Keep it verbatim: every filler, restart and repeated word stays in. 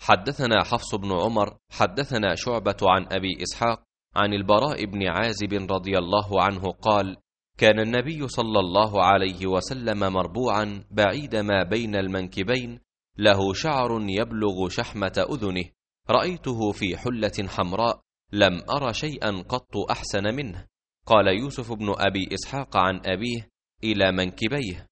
حدثنا حفص بن عمر حدثنا شعبة عن أبي إسحاق عن البراء بن عازب رضي الله عنه قال: كان النبي صلى الله عليه وسلم مربوعا بعيد ما بين المنكبين، له شعر يبلغ شحمة أذنه، رأيته في حلة حمراء لم أر شيئا قط أحسن منه. قال يوسف بن أبي إسحاق عن أبيه: إلى منكبيه.